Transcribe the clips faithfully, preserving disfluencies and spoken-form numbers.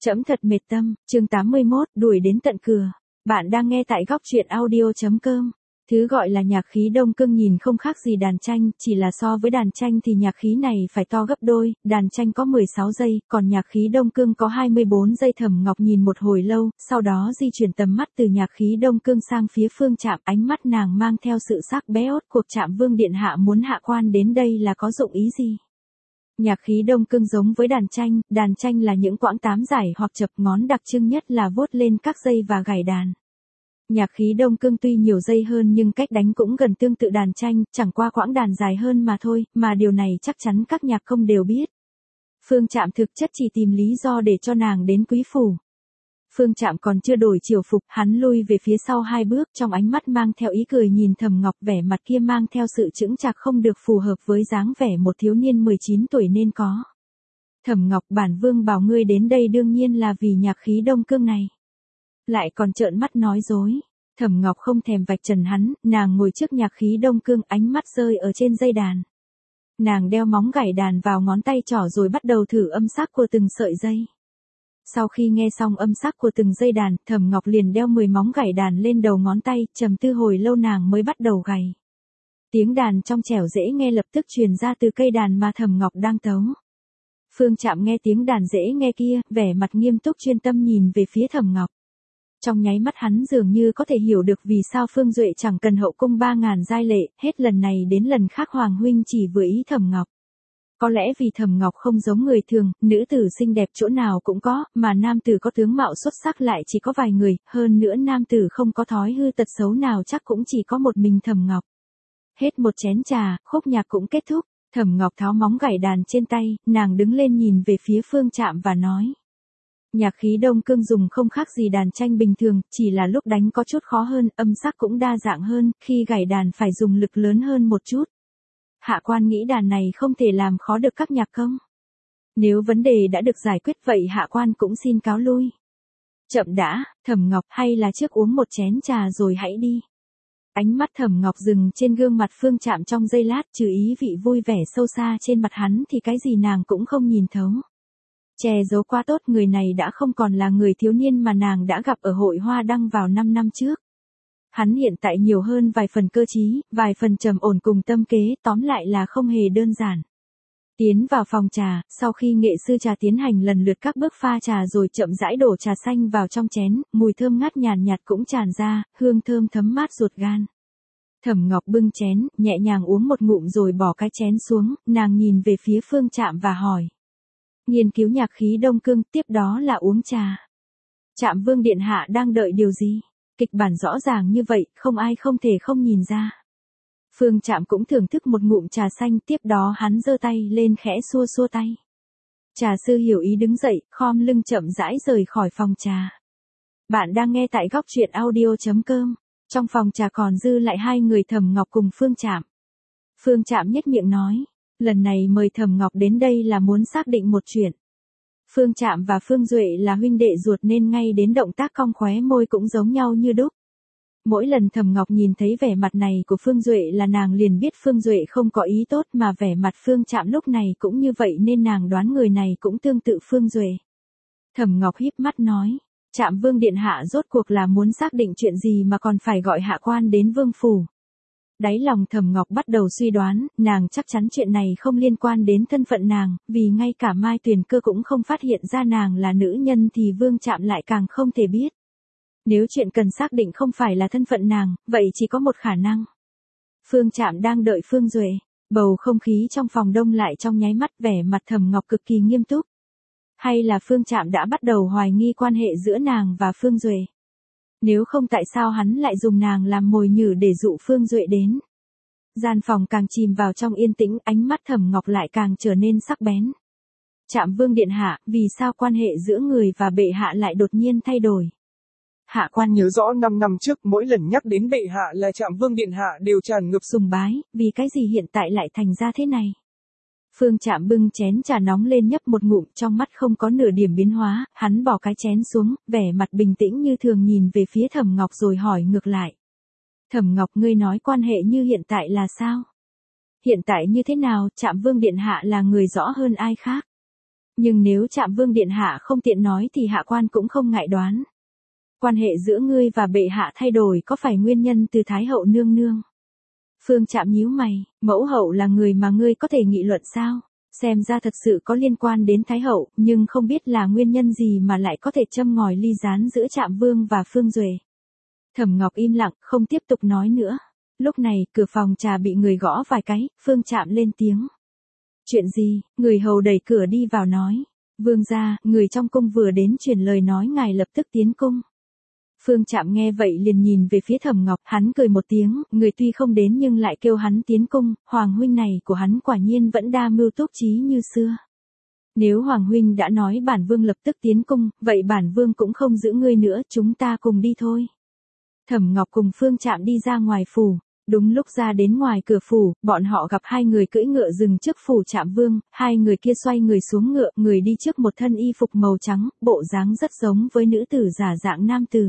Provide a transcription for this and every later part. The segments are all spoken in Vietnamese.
Trẫm thật mệt tâm, chương tám mươi mốt, đuổi đến tận cửa. Bạn đang nghe tại góc truyện audio.com. Thứ gọi là nhạc khí đông cương nhìn không khác gì đàn tranh, chỉ là so với đàn tranh thì nhạc khí này phải to gấp đôi, đàn tranh có mười sáu giây, còn nhạc khí đông cương có hai mươi bốn giây. Thẩm Ngọc nhìn một hồi lâu, sau đó di chuyển tầm mắt từ nhạc khí đông cương sang phía Phương Trạm, ánh mắt nàng mang theo sự sắc bén. Cuộc Trạm Vương điện hạ muốn hạ quan đến đây là có dụng ý gì? Nhạc khí đông cương giống với đàn tranh, đàn tranh là những quãng tám giải hoặc chập, ngón đặc trưng nhất là vuốt lên các dây và gảy đàn. Nhạc khí đông cương tuy nhiều dây hơn nhưng cách đánh cũng gần tương tự đàn tranh, chẳng qua quãng đàn dài hơn mà thôi, mà điều này chắc chắn các nhạc công đều biết. Phương Trạm thực chất chỉ tìm lý do để cho nàng đến quý phủ. Phương Trạm còn chưa đổi triều phục, hắn lui về phía sau hai bước, trong ánh mắt mang theo ý cười nhìn Thẩm Ngọc, vẻ mặt kia mang theo sự chững chạc không được phù hợp với dáng vẻ một thiếu niên mười chín tuổi nên có. Thẩm Ngọc, bản vương bảo ngươi đến đây đương nhiên là vì nhạc khí đông cương này. Lại còn trợn mắt nói dối. Thẩm Ngọc không thèm vạch trần hắn, nàng ngồi trước nhạc khí đông cương, ánh mắt rơi ở trên dây đàn. Nàng đeo móng gảy đàn vào ngón tay trỏ rồi bắt đầu thử âm sắc của từng sợi dây. Sau khi nghe xong âm sắc của từng dây đàn, Thẩm Ngọc liền đeo mười móng gảy đàn lên đầu ngón tay, trầm tư hồi lâu nàng mới bắt đầu gảy. Tiếng đàn trong trẻo dễ nghe lập tức truyền ra từ cây đàn mà Thẩm Ngọc đang tấu. Phương Trạm nghe tiếng đàn dễ nghe kia, vẻ mặt nghiêm túc chuyên tâm nhìn về phía Thẩm Ngọc. Trong nháy mắt hắn dường như có thể hiểu được vì sao Phương Duệ chẳng cần hậu cung ba ngàn giai lệ, hết lần này đến lần khác Hoàng huynh chỉ vừa ý Thẩm Ngọc. Có lẽ vì Thẩm Ngọc không giống người thường, nữ tử xinh đẹp chỗ nào cũng có, mà nam tử có tướng mạo xuất sắc lại chỉ có vài người, hơn nữa nam tử không có thói hư tật xấu nào chắc cũng chỉ có một mình Thẩm Ngọc. Hết một chén trà, khúc nhạc cũng kết thúc, Thẩm Ngọc tháo móng gảy đàn trên tay, nàng đứng lên nhìn về phía Phương Trạm và nói. Nhạc khí đông cương dùng không khác gì đàn tranh bình thường, chỉ là lúc đánh có chút khó hơn, âm sắc cũng đa dạng hơn, khi gảy đàn phải dùng lực lớn hơn một chút. Hạ quan nghĩ đàn này không thể làm khó được các nhạc công. Nếu vấn đề đã được giải quyết vậy hạ quan cũng xin cáo lui. Chậm đã, Thẩm Ngọc, hay là trước uống một chén trà rồi hãy đi. Ánh mắt Thẩm Ngọc dừng trên gương mặt Phương Trạm trong giây lát, trừ ý vị vui vẻ sâu xa trên mặt hắn thì cái gì nàng cũng không nhìn thấu. Che giấu quá tốt, người này đã không còn là người thiếu niên mà nàng đã gặp ở hội Hoa Đăng vào năm năm trước. Hắn hiện tại nhiều hơn vài phần cơ trí, vài phần trầm ổn cùng tâm kế, tóm lại là không hề đơn giản. Tiến vào phòng trà, sau khi nghệ sư trà tiến hành lần lượt các bước pha trà rồi chậm rãi đổ trà xanh vào trong chén, mùi thơm ngát nhàn nhạt cũng tràn ra, hương thơm thấm mát ruột gan. Thẩm Ngọc bưng chén, nhẹ nhàng uống một ngụm rồi bỏ cái chén xuống, nàng nhìn về phía Phương Trạm và hỏi. Nghiên cứu nhạc khí đông cương, tiếp đó là uống trà. Trạm Vương điện hạ đang đợi điều gì? Kịch bản rõ ràng như vậy, không ai không thể không nhìn ra. Phương Trạm cũng thưởng thức một ngụm trà xanh, tiếp đó hắn giơ tay lên khẽ xua xua tay. Trà sư hiểu ý đứng dậy, khom lưng chậm rãi rời khỏi phòng trà. Bạn đang nghe tại góc truyện audio.com. Trong phòng trà còn dư lại hai người Thẩm Ngọc cùng Phương Trạm. Phương Trạm nhếch miệng nói. Lần này mời Thẩm Ngọc đến đây là muốn xác định một chuyện. Phương Trạm và Phương Duệ là huynh đệ ruột nên ngay đến động tác cong khóe môi cũng giống nhau như đúc. Mỗi lần Thẩm Ngọc nhìn thấy vẻ mặt này của Phương Duệ là nàng liền biết Phương Duệ không có ý tốt, mà vẻ mặt Phương Trạm lúc này cũng như vậy nên nàng đoán người này cũng tương tự Phương Duệ. Thẩm Ngọc híp mắt nói, Trạm Vương điện hạ rốt cuộc là muốn xác định chuyện gì mà còn phải gọi hạ quan đến vương phủ. Đáy lòng Thẩm Ngọc bắt đầu suy đoán, nàng chắc chắn chuyện này không liên quan đến thân phận nàng, vì ngay cả Mai Tuyền Cơ cũng không phát hiện ra nàng là nữ nhân thì Vương Trạm lại càng không thể biết. Nếu chuyện cần xác định không phải là thân phận nàng, vậy chỉ có một khả năng. Phương Trạm đang đợi Phương Duệ, bầu không khí trong phòng đông lại trong nháy mắt, vẻ mặt Thẩm Ngọc cực kỳ nghiêm túc. Hay là Phương Trạm đã bắt đầu hoài nghi quan hệ giữa nàng và Phương Duệ? Nếu không tại sao hắn lại dùng nàng làm mồi nhử để dụ Phương Duệ đến? Gian phòng càng chìm vào trong yên tĩnh, ánh mắt Thẩm Ngọc lại càng trở nên sắc bén. Trạm Vương điện hạ, vì sao quan hệ giữa người và bệ hạ lại đột nhiên thay đổi? Hạ quan nhớ rõ năm năm trước mỗi lần nhắc đến bệ hạ là Trạm Vương điện hạ đều tràn ngập sùng bái, vì cái gì hiện tại lại thành ra thế này? Phương Trạm bưng chén trà nóng lên nhấp một ngụm, trong mắt không có nửa điểm biến hóa, hắn bỏ cái chén xuống, vẻ mặt bình tĩnh như thường nhìn về phía Thẩm Ngọc rồi hỏi ngược lại. Thẩm Ngọc, ngươi nói quan hệ như hiện tại là sao? Hiện tại như thế nào? Trạm Vương điện hạ là người rõ hơn ai khác. Nhưng nếu Trạm Vương điện hạ không tiện nói thì hạ quan cũng không ngại đoán. Quan hệ giữa ngươi và bệ hạ thay đổi có phải nguyên nhân từ Thái hậu nương nương? Phương Trạm nhíu mày, mẫu hậu là người mà ngươi có thể nghị luận sao? Xem ra thật sự có liên quan đến Thái hậu, nhưng không biết là nguyên nhân gì mà lại có thể châm ngòi ly gián giữa Trạm Vương và Phương Duệ. Thẩm Ngọc im lặng, không tiếp tục nói nữa. Lúc này, cửa phòng trà bị người gõ vài cái, Phương Trạm lên tiếng. Chuyện gì? Người hầu đẩy cửa đi vào nói. Vương gia, người trong cung vừa đến truyền lời nói ngài lập tức tiến cung. Phương Trạm nghe vậy liền nhìn về phía Thẩm Ngọc, hắn cười một tiếng, người tuy không đến nhưng lại kêu hắn tiến cung, Hoàng huynh này của hắn quả nhiên vẫn đa mưu túc trí như xưa. Nếu Hoàng huynh đã nói bản vương lập tức tiến cung, vậy bản vương cũng không giữ ngươi nữa, chúng ta cùng đi thôi. Thẩm Ngọc cùng Phương Trạm đi ra ngoài phủ. Đúng lúc ra đến ngoài cửa phủ, bọn họ gặp hai người cưỡi ngựa dừng trước phủ Trạm Vương, hai người kia xoay người xuống ngựa, người đi trước một thân y phục màu trắng, bộ dáng rất giống với nữ tử giả dạng nam tử.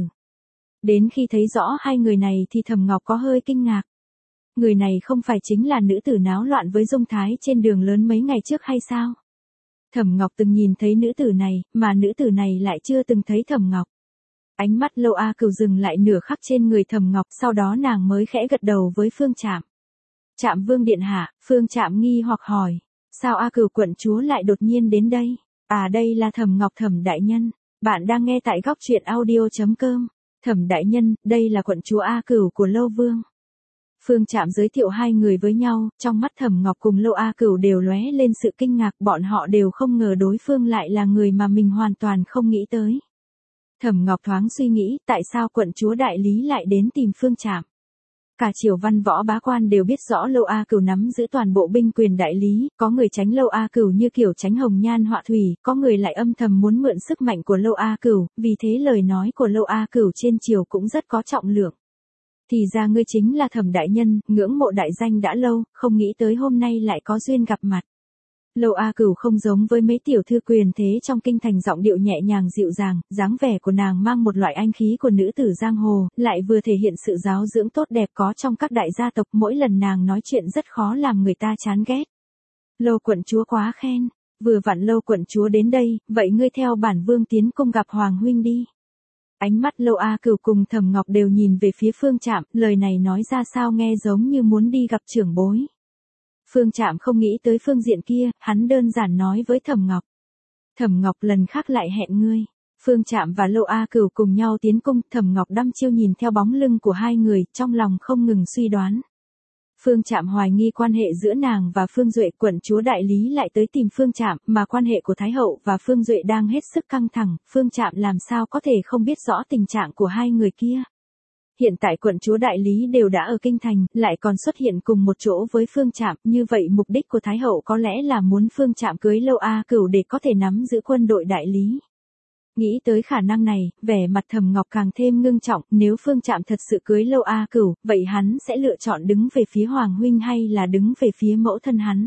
Đến khi thấy rõ hai người này thì Thẩm Ngọc có hơi kinh ngạc. Người này không phải chính là nữ tử náo loạn với Dung Thái trên đường lớn mấy ngày trước hay sao? Thẩm Ngọc từng nhìn thấy nữ tử này, mà nữ tử này lại chưa từng thấy Thẩm Ngọc. Ánh mắt Lâu A Cửu dừng lại nửa khắc trên người Thẩm Ngọc, sau đó nàng mới khẽ gật đầu với Phương Trạm. Trạm Vương điện hạ, Phương Trạm nghi hoặc hỏi, sao A Cửu quận chúa lại đột nhiên đến đây? À đây là Thẩm Ngọc Thẩm đại nhân, bạn đang nghe tại góc truyện audio chấm com. Thẩm đại nhân, đây là quận chúa A Cửu của Lâu Vương. Phương Trạm giới thiệu hai người với nhau, trong mắt Thẩm Ngọc cùng Lâu A Cửu đều lóe lên sự kinh ngạc, bọn họ đều không ngờ đối phương lại là người mà mình hoàn toàn không nghĩ tới. Thẩm Ngọc thoáng suy nghĩ, tại sao quận chúa đại lý lại đến tìm Phương Trạm? Cả triều văn võ bá quan đều biết rõ Lâu A Cửu nắm giữ toàn bộ binh quyền đại lý, có người tránh Lâu A Cửu như kiểu tránh hồng nhan họa thủy, có người lại âm thầm muốn mượn sức mạnh của Lâu A Cửu, vì thế lời nói của Lâu A Cửu trên triều cũng rất có trọng lượng. Thì ra ngươi chính là Thẩm đại nhân, ngưỡng mộ đại danh đã lâu, không nghĩ tới hôm nay lại có duyên gặp mặt. Lâu A Cửu không giống với mấy tiểu thư quyền thế trong kinh thành, giọng điệu nhẹ nhàng dịu dàng, dáng vẻ của nàng mang một loại anh khí của nữ tử giang hồ, lại vừa thể hiện sự giáo dưỡng tốt đẹp có trong các đại gia tộc, mỗi lần nàng nói chuyện rất khó làm người ta chán ghét. Lâu quận chúa quá khen, vừa vặn Lâu quận chúa đến đây, vậy ngươi theo bản vương tiến cung gặp Hoàng huynh đi. Ánh mắt Lâu A Cửu cùng Thẩm Ngọc đều nhìn về phía Phương Trạm, lời này nói ra sao nghe giống như muốn đi gặp trưởng bối. Phương Trạm không nghĩ tới phương diện kia, hắn đơn giản nói với Thẩm Ngọc. Thẩm Ngọc lần khác lại hẹn ngươi. Phương Trạm và Lâu A Cửu cùng nhau tiến cung, Thẩm Ngọc đăm chiêu nhìn theo bóng lưng của hai người, trong lòng không ngừng suy đoán. Phương Trạm hoài nghi quan hệ giữa nàng và Phương Duệ, quận chúa đại lý lại tới tìm Phương Trạm, mà quan hệ của Thái hậu và Phương Duệ đang hết sức căng thẳng, Phương Trạm làm sao có thể không biết rõ tình trạng của hai người kia. Hiện tại quận chúa đại lý đều đã ở kinh thành, lại còn xuất hiện cùng một chỗ với Phương Trạm, như vậy mục đích của Thái hậu có lẽ là muốn Phương Trạm cưới Lâu A Cửu để có thể nắm giữ quân đội đại lý. Nghĩ tới khả năng này, vẻ mặt Thẩm Ngọc càng thêm ngưng trọng, nếu Phương Trạm thật sự cưới Lâu A Cửu, vậy hắn sẽ lựa chọn đứng về phía Hoàng huynh hay là đứng về phía mẫu thân hắn.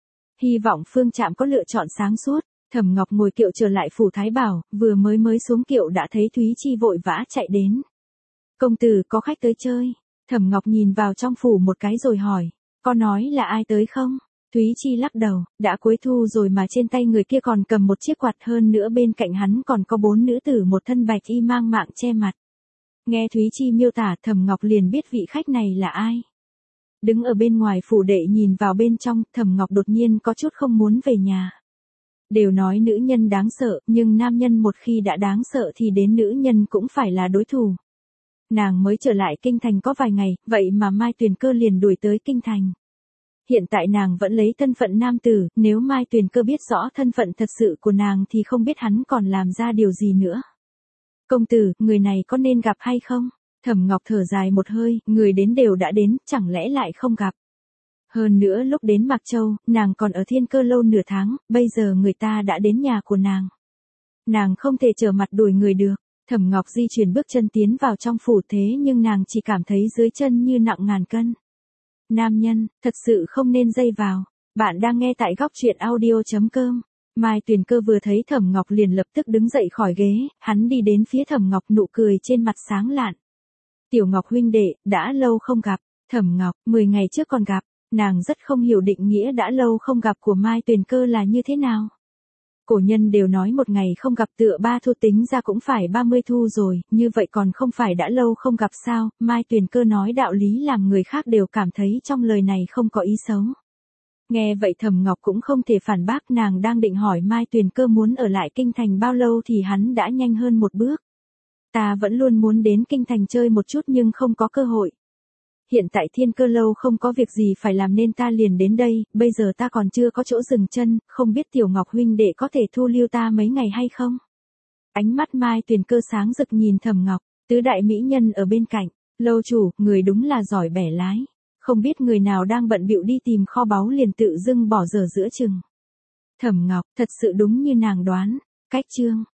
Hy vọng Phương Trạm có lựa chọn sáng suốt. Thẩm Ngọc ngồi kiệu trở lại phủ Thái Bảo, vừa mới mới xuống kiệu đã thấy Thúy Chi vội vã chạy đến. Công tử có khách tới chơi. Thẩm Ngọc nhìn vào trong phủ một cái rồi hỏi, có nói là ai tới không? Thúy Chi lắc đầu, đã cuối thu rồi mà trên tay người kia còn cầm một chiếc quạt, hơn nữa bên cạnh hắn còn có bốn nữ tử một thân bạch y mang mạng che mặt. Nghe Thúy Chi miêu tả, Thẩm Ngọc liền biết vị khách này là ai. Đứng ở bên ngoài phủ đệ nhìn vào bên trong, Thẩm Ngọc đột nhiên có chút không muốn về nhà. Đều nói nữ nhân đáng sợ, nhưng nam nhân một khi đã đáng sợ thì đến nữ nhân cũng phải là đối thủ. Nàng mới trở lại kinh thành có vài ngày, vậy mà Mai Tuyền Cơ liền đuổi tới kinh thành. Hiện tại nàng vẫn lấy thân phận nam tử, nếu Mai Tuyền Cơ biết rõ thân phận thật sự của nàng thì không biết hắn còn làm ra điều gì nữa. Công tử, người này có nên gặp hay không? Thẩm Ngọc thở dài một hơi, người đến đều đã đến, chẳng lẽ lại không gặp. Hơn nữa lúc đến Mạc Châu, nàng còn ở Thiên Cơ lâu nửa tháng, bây giờ người ta đã đến nhà của nàng. Nàng không thể trở mặt đuổi người được. Thẩm Ngọc di chuyển bước chân tiến vào trong phủ, thế nhưng nàng chỉ cảm thấy dưới chân như nặng ngàn cân. Nam nhân, thật sự không nên dây vào. Bạn đang nghe tại góc truyện audio chấm com. Mai Tuyền Cơ vừa thấy Thẩm Ngọc liền lập tức đứng dậy khỏi ghế, hắn đi đến phía Thẩm Ngọc, nụ cười trên mặt sáng lạn. Tiểu Ngọc huynh đệ, đã lâu không gặp. Thẩm Ngọc, mười ngày trước còn gặp. Nàng rất không hiểu định nghĩa đã lâu không gặp của Mai Tuyền Cơ là như thế nào. Cổ nhân đều nói một ngày không gặp tựa ba thu, tính ra cũng phải ba mươi thu rồi, như vậy còn không phải đã lâu không gặp sao. Mai Tuyền Cơ nói đạo lý làm người khác đều cảm thấy trong lời này không có ý xấu. Nghe vậy Thẩm Ngọc cũng không thể phản bác, nàng đang định hỏi Mai Tuyền Cơ muốn ở lại Kinh Thành bao lâu thì hắn đã nhanh hơn một bước. Ta vẫn luôn muốn đến Kinh Thành chơi một chút nhưng không có cơ hội. Hiện tại Thiên Cơ lâu không có việc gì phải làm nên ta liền đến đây, bây giờ ta còn chưa có chỗ dừng chân, không biết Tiểu Ngọc huynh đệ có thể thu lưu ta mấy ngày hay không? Ánh mắt Mai Tuyền Cơ sáng rực nhìn Thẩm Ngọc, tứ đại mỹ nhân ở bên cạnh, lâu chủ, người đúng là giỏi bẻ lái, không biết người nào đang bận bịu đi tìm kho báu liền tự dưng bỏ dở giữa chừng. Thẩm Ngọc, thật sự đúng như nàng đoán, cách chương